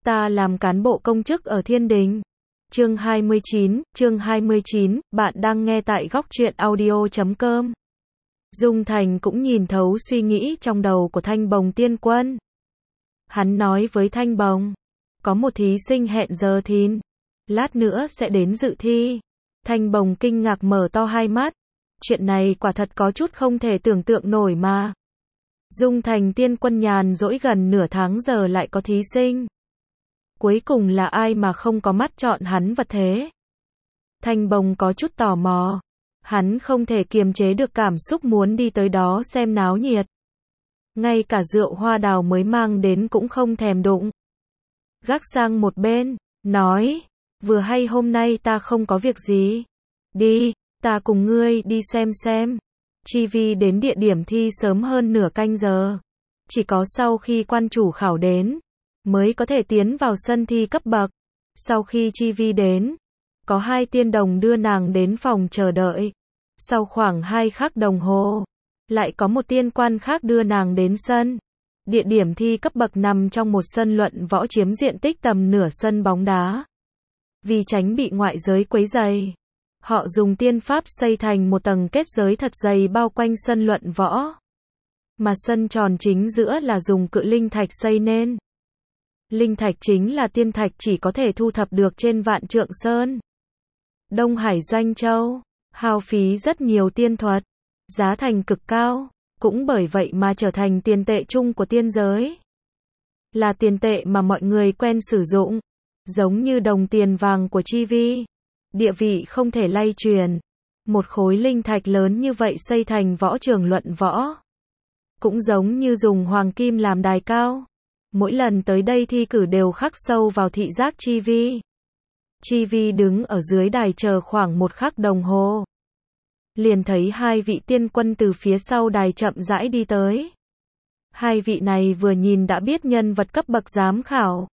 Ta làm cán bộ công chức ở Thiên Đình. Chương 29, bạn đang nghe tại góc truyện audio.com. Dung Thành cũng nhìn thấu suy nghĩ trong đầu của Thanh Bồng Tiên Quân. Hắn nói với Thanh Bồng, có một thí sinh hẹn giờ thìn, lát nữa sẽ đến dự thi. Thanh Bồng kinh ngạc mở to hai mắt, chuyện này quả thật có chút không thể tưởng tượng nổi mà. Dung Thành Tiên Quân nhàn rỗi gần nửa tháng giờ lại có thí sinh. Cuối cùng là ai mà không có mắt chọn hắn vật thế? Thanh Bồng có chút tò mò. Hắn không thể kiềm chế được cảm xúc muốn đi tới đó xem náo nhiệt. Ngay cả rượu hoa đào mới mang đến cũng không thèm đụng. Gác sang một bên, nói, vừa hay hôm nay ta không có việc gì. Đi, ta cùng ngươi đi xem. Chi Vi đến địa điểm thi sớm hơn nửa canh giờ. Chỉ có sau khi quan chủ khảo đến, mới có thể tiến vào sân thi cấp bậc. Sau khi Chi Vi đến, có hai tiên đồng đưa nàng đến phòng chờ đợi. Sau khoảng 2 khắc đồng hồ, lại có một tiên quan khác đưa nàng đến sân. Địa điểm thi cấp bậc nằm trong một sân luận võ chiếm diện tích tầm nửa sân bóng đá. Vì tránh bị ngoại giới quấy rầy, họ dùng tiên pháp xây thành một tầng kết giới thật dày bao quanh sân luận võ. Mà sân tròn chính giữa là dùng cự linh thạch xây nên. Linh thạch chính là tiên thạch chỉ có thể thu thập được trên Vạn Trượng Sơn, Đông Hải Doanh Châu, hao phí rất nhiều tiên thuật, giá thành cực cao, cũng bởi vậy mà trở thành tiền tệ chung của tiên giới. Là tiền tệ mà mọi người quen sử dụng, giống như đồng tiền vàng của Chi Vi, địa vị không thể lay truyền. Một khối linh thạch lớn như vậy xây thành võ trường luận võ, cũng giống như dùng hoàng kim làm đài cao. Mỗi lần tới đây thi cử đều khắc sâu vào thị giác Chi Vi. Chi Vi đứng ở dưới đài chờ khoảng 1 khắc đồng hồ. Liền thấy hai vị tiên quân từ phía sau đài chậm rãi đi tới. Hai vị này vừa nhìn đã biết nhân vật cấp bậc giám khảo.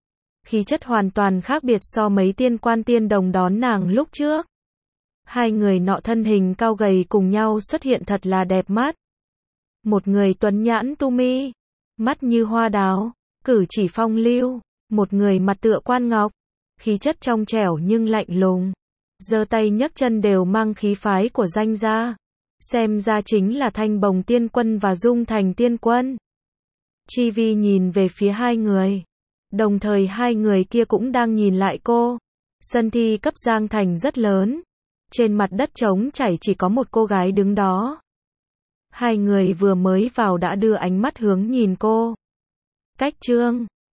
Khí chất hoàn toàn khác biệt so mấy tiên quan tiên đồng đón nàng lúc trước. Hai người nọ thân hình cao gầy cùng nhau xuất hiện thật là đẹp mắt. Một người tuấn nhãn tu mi, mắt như hoa đào, cử chỉ phong lưu. Một người mặt tựa quan ngọc, khí chất trong trẻo nhưng lạnh lùng. Giơ tay nhấc chân đều mang khí phái của danh gia. Xem ra chính là Thanh Bồng Tiên Quân và Dung Thành Tiên Quân. Chi Vi nhìn về phía hai người. Đồng thời hai người kia cũng đang nhìn lại cô. Sân thi cấp Giang Thành rất lớn. Trên mặt đất trống trải chỉ có một cô gái đứng đó. Hai người vừa mới vào đã đưa ánh mắt hướng nhìn cô. Cách chương